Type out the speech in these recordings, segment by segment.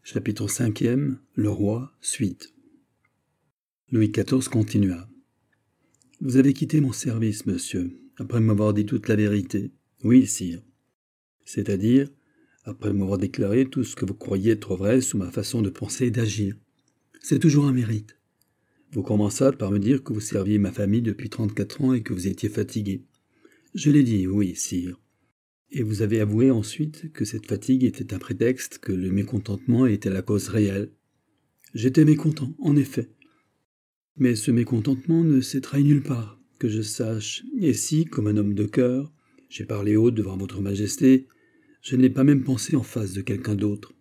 Chapitre 5e. Le roi, suite. Louis XIV continua. « Vous avez quitté mon service, monsieur, après m'avoir dit toute la vérité. Oui, sire. C'est-à-dire, après m'avoir déclaré tout ce que vous croyez être vrai sur ma façon de penser et d'agir. C'est toujours un mérite. Vous commençâtes par me dire que vous serviez ma famille depuis 34 ans et que vous étiez fatigué. Je l'ai dit, oui, sire. Et vous avez avoué ensuite que cette fatigue était un prétexte, que le mécontentement était la cause réelle. J'étais mécontent, en effet. Mais ce mécontentement ne s'est trahi nulle part, que je sache. Et si, comme un homme de cœur, j'ai parlé haut devant votre majesté, je n'ai pas même pensé en face de quelqu'un d'autre.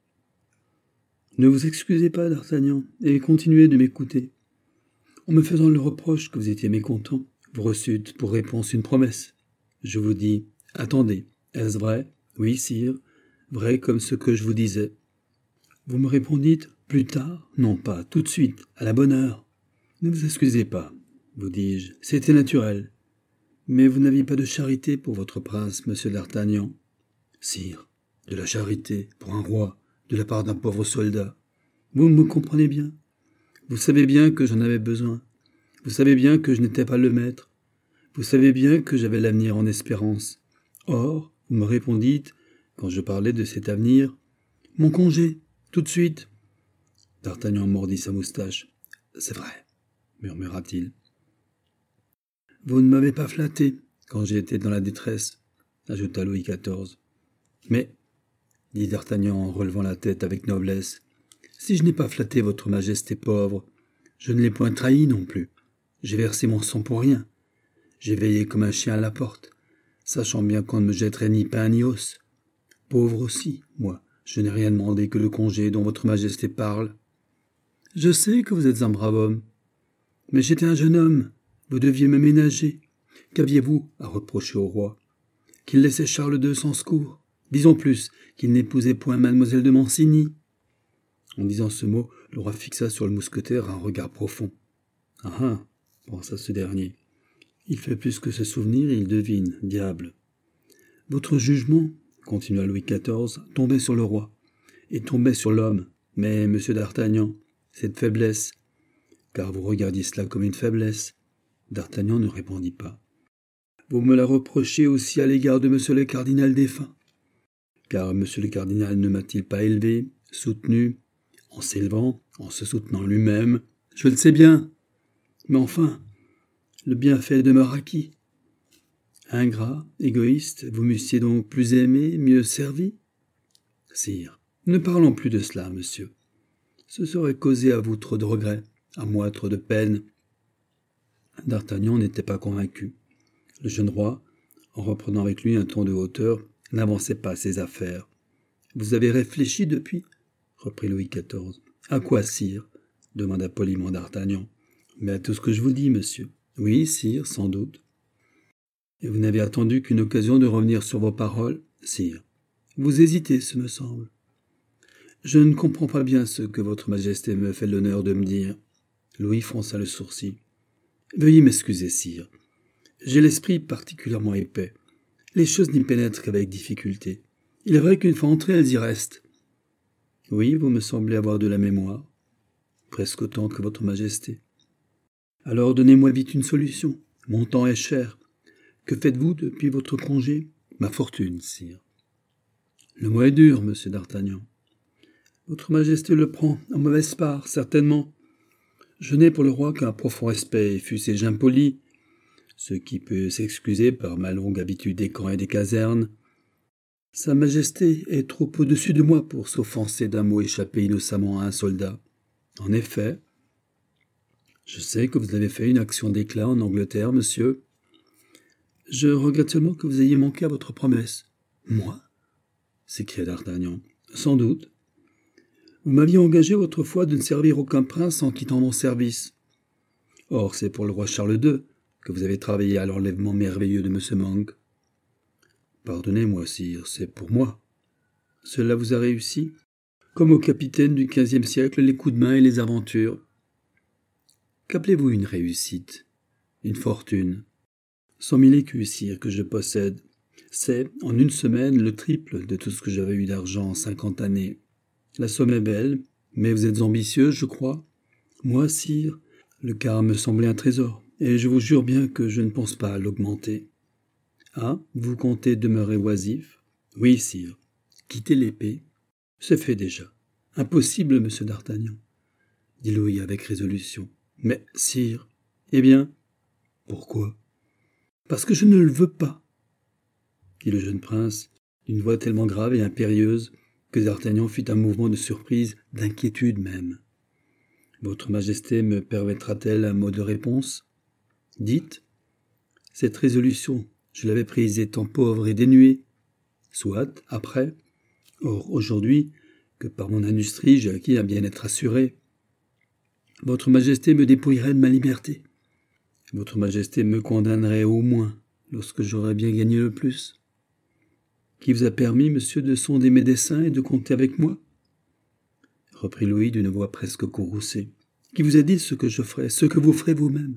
Ne vous excusez pas, D'Artagnan, et continuez de m'écouter. En me faisant le reproche que vous étiez mécontent, vous reçûtes pour réponse une promesse. Je vous dis, attendez, est-ce vrai? Oui, sire, vrai comme ce que je vous disais. Vous me répondîtes, plus tard? Non pas, tout de suite, à la bonne heure. Ne vous excusez pas, vous dis-je, c'était naturel. Mais vous n'aviez pas de charité pour votre prince, monsieur d'Artagnan. Sire, de la charité pour un roi, de la part d'un pauvre soldat. Vous me comprenez bien. Vous savez bien que j'en avais besoin. Vous savez bien que je n'étais pas le maître. Vous savez bien que j'avais l'avenir en espérance. Or, vous me répondîtes, quand je parlais de cet avenir, « Mon congé, tout de suite !» D'Artagnan mordit sa moustache. « C'est vrai, » murmura-t-il. « Vous ne m'avez pas flatté quand j'ai été dans la détresse, » ajouta Louis XIV. « Mais, » dit D'Artagnan en relevant la tête avec noblesse, « si je n'ai pas flatté votre majesté pauvre, je ne l'ai point trahi non plus. J'ai versé mon sang pour rien. J'ai veillé comme un chien à la porte, sachant bien qu'on ne me jetterait ni pain ni os. Pauvre aussi, moi, je n'ai rien demandé que le congé dont votre majesté parle. Je sais que vous êtes un brave homme, mais j'étais un jeune homme, vous deviez me ménager. Qu'aviez-vous à reprocher au roi? Qu'il laissait Charles II sans secours? Disons plus, qu'il n'épousait point mademoiselle de Mancini. » En disant ce mot, le roi fixa sur le mousquetaire un regard profond. « Ah ah !» pensa ce dernier. « Il fait plus que se souvenir, il devine, diable. » Votre jugement, continua Louis XIV, tombait sur le roi, et tombait sur l'homme. Mais, monsieur d'Artagnan, cette faiblesse, car vous regardiez cela comme une faiblesse. D'Artagnan ne répondit pas. Vous me la reprochez aussi à l'égard de monsieur le cardinal défunt. Car monsieur le cardinal ne m'a-t-il pas élevé, soutenu, en s'élevant, en se soutenant lui-même? Je le sais bien. Mais enfin, le bienfait demeure acquis. Ingrat, égoïste, vous m'eussiez donc plus aimé, mieux servi? Sire, ne parlons plus de cela, monsieur. Ce serait causer à vous trop de regrets, à moi trop de peine. D'Artagnan n'était pas convaincu. Le jeune roi, en reprenant avec lui un ton de hauteur, n'avançait pas ses affaires. « Vous avez réfléchi depuis ?» reprit Louis XIV. « À quoi, sire ?» demanda poliment D'Artagnan. « Mais à tout ce que je vous dis, monsieur. »« Oui, sire, sans doute. »« Et vous n'avez attendu qu'une occasion de revenir sur vos paroles, sire. Vous hésitez, ce me semble. »« Je ne comprends pas bien ce que votre majesté me fait l'honneur de me dire. » Louis fronça le sourcil. « Veuillez m'excuser, sire. J'ai l'esprit particulièrement épais. Les choses n'y pénètrent qu'avec difficulté. Il est vrai qu'une fois entrées, elles y restent. Oui, vous me semblez avoir de la mémoire, presque autant que votre majesté. Alors donnez-moi vite une solution. Mon temps est cher. Que faites-vous depuis votre congé? Ma fortune, sire. Le mot est dur, monsieur d'Artagnan. Votre majesté le prend en mauvaise part, certainement. Je n'ai pour le roi qu'un profond respect, et fût-ce impoli, ce qui peut s'excuser par ma longue habitude des camps et des casernes. Sa majesté est trop au-dessus de moi pour s'offenser d'un mot échappé innocemment à un soldat. En effet, je sais que vous avez fait une action d'éclat en Angleterre, monsieur. Je regrette seulement que vous ayez manqué à votre promesse. Moi? S'écria D'Artagnan. Sans doute. Vous m'aviez engagé autrefois de ne servir aucun prince en quittant mon service. Or, c'est pour le roi Charles II que vous avez travaillé à l'enlèvement merveilleux de M. Monk. Pardonnez-moi, sire, c'est pour moi. Cela vous a réussi? Comme au capitaine du XVe siècle, les coups de main et les aventures. Qu'appelez-vous une réussite? Une fortune? 100 000 écus, sire, que je possède. C'est, en une semaine, le triple de tout ce que j'avais eu d'argent en 50 années. La somme est belle, mais vous êtes ambitieux, je crois. Moi, sire, le quart me semblait un trésor, et je vous jure bien que je ne pense pas à l'augmenter. Ah, vous comptez demeurer oisif? Oui, sire. Quitter l'épée? C'est fait déjà. Impossible, monsieur d'Artagnan, dit Louis avec résolution. Mais, sire, eh bien, pourquoi? Parce que je ne le veux pas, dit le jeune prince, d'une voix tellement grave et impérieuse que d'Artagnan fit un mouvement de surprise, d'inquiétude même. Votre Majesté me permettra-t-elle un mot de réponse? Dites. Cette résolution, je l'avais prise étant pauvre et dénué. Soit, après. Or, aujourd'hui, que par mon industrie j'ai acquis un bien-être assuré, Votre Majesté me dépouillerait de ma liberté. Votre Majesté me condamnerait au moins lorsque j'aurais bien gagné le plus. Qui vous a permis, monsieur, de sonder mes desseins et de compter avec moi? Reprit Louis d'une voix presque courroucée. Qui vous a dit ce que je ferai, ce que vous ferez vous-même?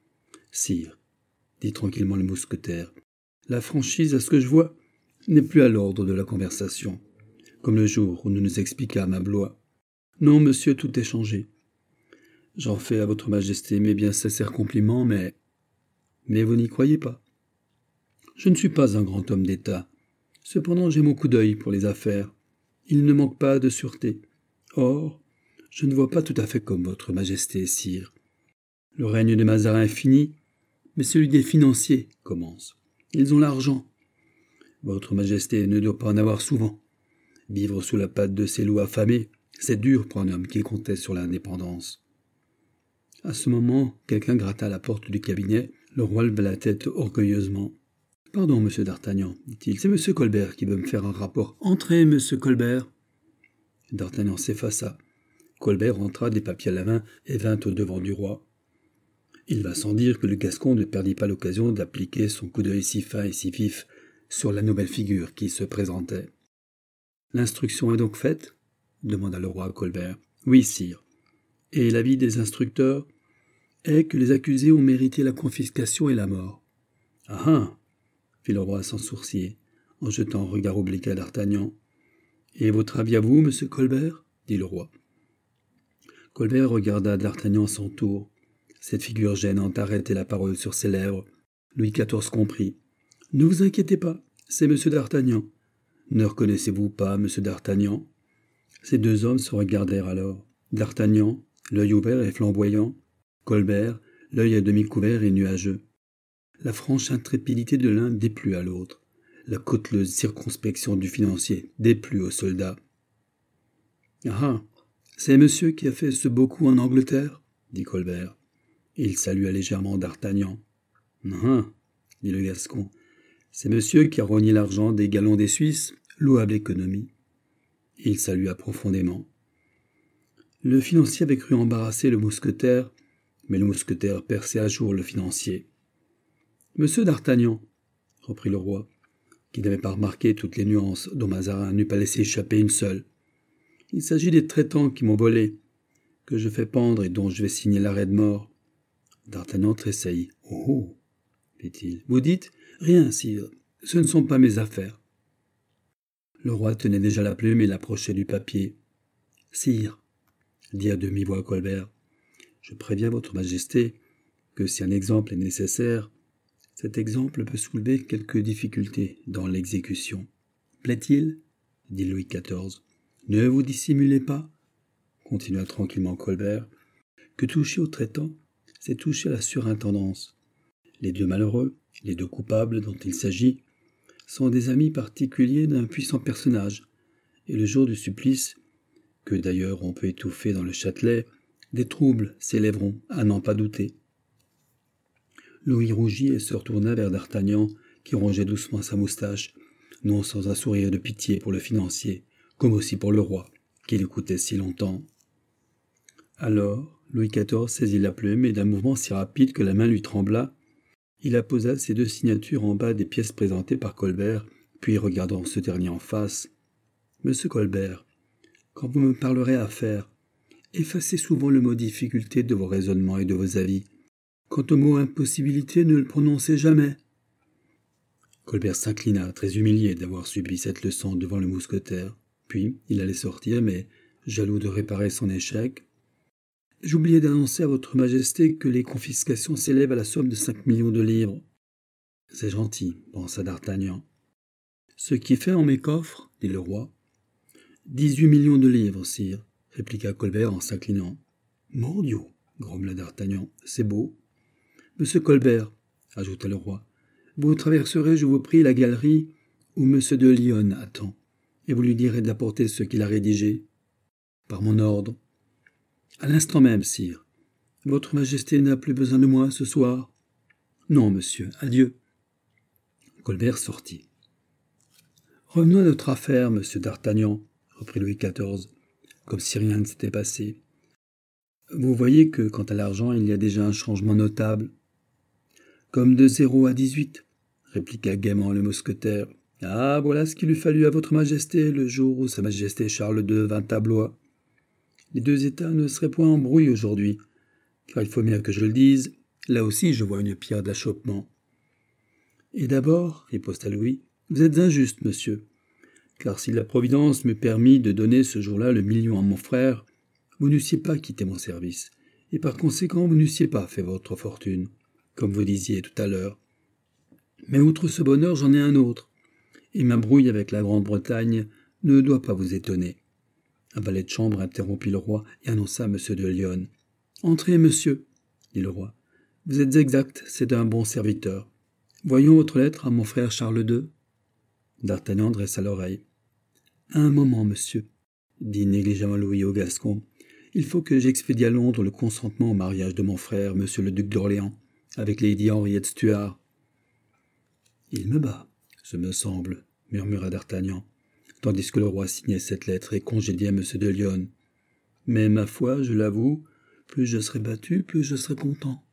Sire, dit tranquillement le mousquetaire, la franchise, à ce que je vois, n'est plus à l'ordre de la conversation, comme le jour où nous nous expliquâmes à Blois. Non, monsieur, tout est changé. J'en fais à votre Majesté mes bien sincères compliments, mais vous n'y croyez pas. Je ne suis pas un grand homme d'État. Cependant, j'ai mon coup d'œil pour les affaires. Il ne manque pas de sûreté. Or, je ne vois pas tout à fait comme votre Majesté, sire. Le règne des Mazarins est fini, mais celui des financiers commence. Ils ont l'argent. Votre Majesté ne doit pas en avoir souvent. Vivre sous la patte de ces loups affamés, c'est dur pour un homme qui comptait sur l'indépendance. À ce moment, quelqu'un gratta à la porte du cabinet. Le roi leva la tête orgueilleusement. « Pardon, monsieur d'Artagnan, dit-il, c'est monsieur Colbert qui veut me faire un rapport. Entrez, monsieur Colbert. » D'Artagnan s'effaça. Colbert entra des papiers à la main et vint au-devant du roi. Il va sans dire que le Gascon ne perdit pas l'occasion d'appliquer son coup d'œil si fin et si vif sur la nouvelle figure qui se présentait. « L'instruction est donc faite » demanda le roi à Colbert. « Oui, sire. Et l'avis des instructeurs est que les accusés ont mérité la confiscation et la mort. »« Ah ah !» fit le roi sans sourciller, en jetant un regard oblique à d'Artagnan. « Et votre avis à vous, monsieur Colbert » dit le roi. Colbert regarda d'Artagnan à son tour. Cette figure gênante arrêtait la parole sur ses lèvres. Louis XIV comprit. « Ne vous inquiétez pas, c'est monsieur d'Artagnan. Ne reconnaissez-vous pas monsieur d'Artagnan ?» Ces deux hommes se regardèrent alors. D'Artagnan, l'œil ouvert et flamboyant. Colbert, l'œil à demi couvert et nuageux. La franche intrépidité de l'un déplut à l'autre. La cauteleuse circonspection du financier déplut au soldat. « Ah, c'est monsieur qui a fait ce beau coup en Angleterre » dit Colbert. Il salua légèrement d'Artagnan. « Ah, dit le Gascon, c'est monsieur qui a rogné l'argent des galons des Suisses, louable économie. » Il salua profondément. Le financier avait cru embarrasser le mousquetaire, mais le mousquetaire perçait à jour le financier. « Monsieur d'Artagnan, » reprit le roi, qui n'avait pas remarqué toutes les nuances dont Mazarin n'eût pas laissé échapper une seule. « Il s'agit des traitants qui m'ont volé, que je fais pendre et dont je vais signer l'arrêt de mort. » D'Artagnan tressaillit. « Oh, fit-il. Vous dites ? Rien, sire. Ce ne sont pas mes affaires. » Le roi tenait déjà la plume et l'approchait du papier. « Sire, dit à demi-voix Colbert, je préviens votre Majesté que si un exemple est nécessaire, cet exemple peut soulever quelques difficultés dans l'exécution. Plaît-il ? Dit Louis XIV. Ne vous dissimulez pas, continua tranquillement Colbert, que toucher aux traitants, c'est toucher à la surintendance. Les deux malheureux, les deux coupables dont il s'agit, sont des amis particuliers d'un puissant personnage, et le jour du supplice, que d'ailleurs on peut étouffer dans le Châtelet, des troubles s'élèveront, à n'en pas douter. Louis rougit et se retourna vers d'Artagnan, qui rongeait doucement sa moustache, non sans un sourire de pitié pour le financier, comme aussi pour le roi, qui l'écoutait si longtemps. Alors, Louis XIV saisit la plume et d'un mouvement si rapide que la main lui trembla, il apposa ses deux signatures en bas des pièces présentées par Colbert, puis regardant ce dernier en face. « Monsieur Colbert, quand vous me parlerez affaires, effacez souvent le mot difficulté de vos raisonnements et de vos avis. Quant au mot impossibilité, ne le prononcez jamais. » Colbert s'inclina, très humilié d'avoir subi cette leçon devant le mousquetaire. Puis, il allait sortir, mais jaloux de réparer son échec. « J'ai oublié d'annoncer à votre majesté que les confiscations s'élèvent à la somme de 5 millions de livres. »« C'est gentil, pensa d'Artagnan. »« Ce qui fait en mes coffres, dit le roi. »« 18 millions de livres, sire, répliqua Colbert en s'inclinant. »« Mon Dieu, grommela d'Artagnan, c'est beau. »« Monsieur Colbert, ajouta le roi, vous traverserez, je vous prie, la galerie où monsieur de Lyonne attend, et vous lui direz d'apporter ce qu'il a rédigé. Par mon ordre. À l'instant même, sire. Votre majesté n'a plus besoin de moi ce soir. Non, monsieur, adieu. Colbert sortit. Revenons à notre affaire, monsieur d'Artagnan, reprit Louis XIV, comme si rien ne s'était passé. Vous voyez que, quant à l'argent, il y a déjà un changement notable. Comme de 0 à 18, répliqua gaiement le mousquetaire. Ah, voilà ce qu'il eût fallu à votre majesté le jour où sa majesté Charles II vint à Blois. Les deux États ne seraient point en brouille aujourd'hui, car il faut bien que je le dise, là aussi je vois une pierre d'achoppement. Et d'abord, riposta Louis, vous êtes injuste, monsieur, car si la Providence m'eût permis de donner ce jour-là le million à mon frère, vous n'eussiez pas quitté mon service, et par conséquent vous n'eussiez pas fait votre fortune, comme vous disiez tout à l'heure. Mais outre ce bonheur, j'en ai un autre, et ma brouille avec la Grande-Bretagne ne doit pas vous étonner. Un valet de chambre interrompit le roi et annonça M. de Lyonne. « Entrez, monsieur, dit le roi. Vous êtes exact, c'est un bon serviteur. Voyons votre lettre à mon frère Charles II. » D'Artagnan dressa l'oreille. « Un moment, monsieur, dit négligemment Louis au Gascon. Il faut que j'expédie à Londres le consentement au mariage de mon frère, monsieur le duc d'Orléans, avec lady Henriette Stuart. »« Il me bat, ce me semble, murmura d'Artagnan, tandis que le roi signait cette lettre et congédiait M. de Lyonne. Mais ma foi, je l'avoue, plus je serai battu, plus je serai content.